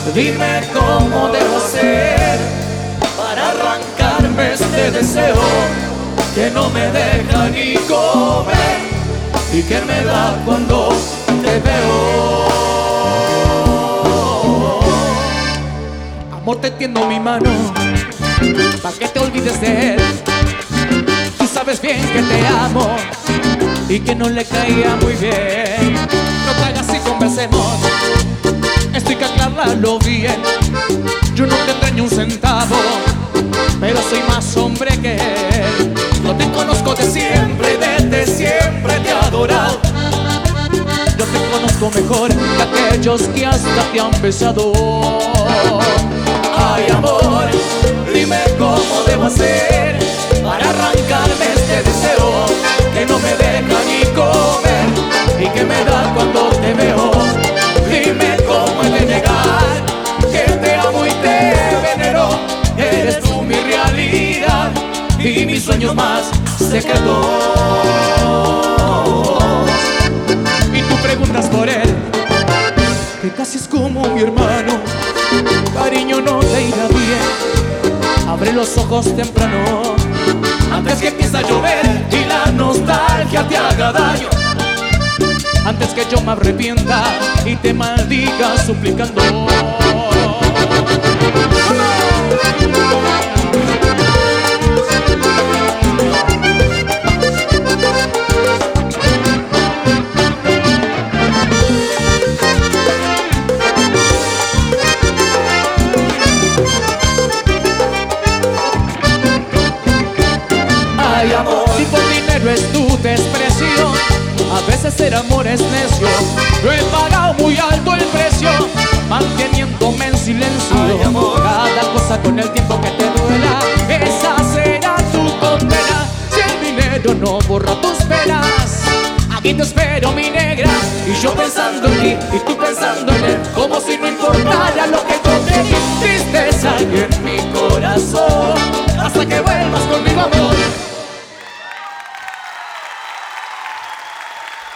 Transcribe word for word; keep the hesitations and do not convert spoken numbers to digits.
Dime cómo debo hacer para arrancarme este deseo que no me deja ni comer y que me da cuando te veo. Amor, te tiendo mi mano pa' que te olvides de él. Tú sabes bien que te amo y que no le caía muy bien. No te hagas y conversemos, esto hay que aclararlo bien. Yo no tendré ni un centavo, pero soy más hombre que él. No te conozco de siempre, desde siempre te he adorado. Yo te conozco mejor que aquellos que hasta te han besado. Ay, amor, dime cómo debo hacer para arrancarme este deseo que no me deja ni comer y que me da cuando te veo. Dime cómo he de negar que te amo y te venero. Eres tú mi realidad y mis sueños más secretos. Y tú preguntas por él, que casi es como mi hermano. Cariño, no te irá bien, abre los ojos temprano antes que empiece a llover y la nostalgia te haga daño. Antes que yo me arrepienta y te maldiga suplicando. Ay, amor, si por dinero es tu desprecio, a veces ser amor es necio. Yo he pagado muy alto el precio, manteniéndome en silencio. Ay, amor, cada cosa con el tiempo que te duela, esa será tu condena. Si el dinero no borra tus penas, aquí te espero, mi negra. Y yo pensando en ti y tú pensando en él, como si no importara lo que conseguí. Tristeza en mi corazón, hasta que vuelvas conmigo, amor.